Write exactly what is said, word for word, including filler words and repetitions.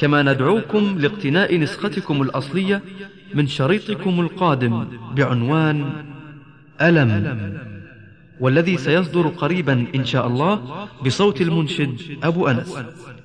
كما ندعوكم لاقتناء نسختكم الأصلية من شريطكم القادم بعنوان ألم، والذي سيصدر قريبا إن شاء الله بصوت المنشد أبو أنس.